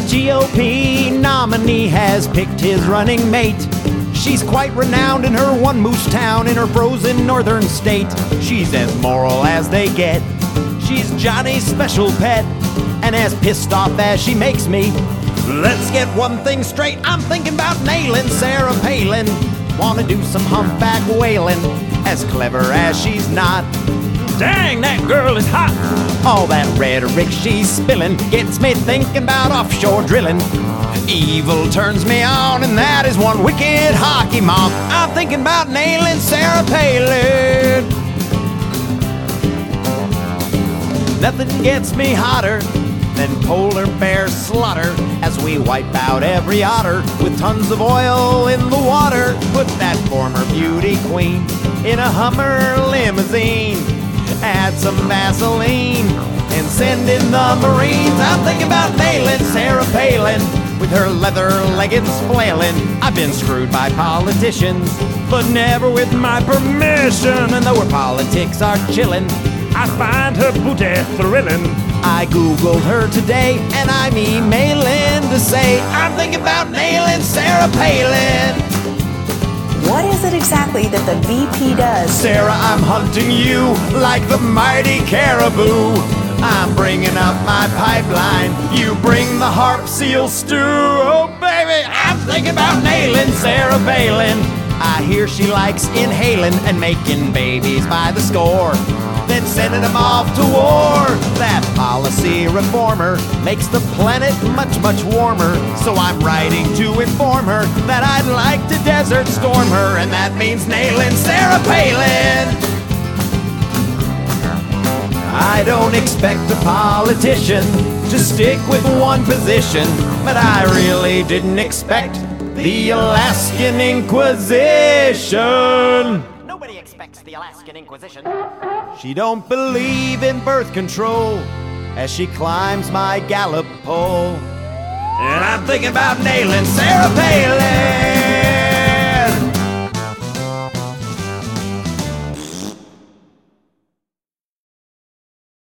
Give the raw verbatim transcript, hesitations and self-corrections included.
G O P nominee has picked his running mate. She's quite renowned in her one moose town in her frozen northern state. She's as moral as they get. She's Johnny's special pet, and as pissed off as she makes me, let's get one thing straight. I'm thinking about nailing Sarah Palin. Wanna do some humpback whaling, as clever as she's not. Dang, that girl is hot. All that rhetoric she's spilling gets me thinking about offshore drilling. Evil turns me on, and that is one wicked hockey mom. I'm thinking about nailing Sarah Palin. Nothing gets me hotter than polar bear slaughter, as we wipe out every otter with tons of oil in the water. Put that former beauty queen in a Hummer limousine, add some Vaseline, and send in the Marines. I'm thinking about nailing Sarah Palin with her leather leggings flailing. I've been screwed by politicians, but never with my permission. And though her politics are chillin', I find her booty thrilling. I googled her today, and I'm emailing to say I'm thinking about nailing Sarah Palin. What is it exactly that the V P does? Sarah, I'm hunting you like the mighty caribou. I'm bringing up my pipeline, you bring the harp seal stew. Oh baby, I'm thinking about nailing Sarah Palin. I hear she likes inhaling and making babies by the score, then sending them off to war. That policy reformer makes the planet much, much warmer. So I'm writing to inform her that I'd like to desert storm her, and that means nailing Sarah Palin. I don't expect a politician to stick with one position, but I really didn't expect the Alaskan Inquisition. Nobody expects the Alaskan Inquisition. She don't believe in birth control as she climbs my Gallup poll. And I'm thinking about nailing Sarah Palin.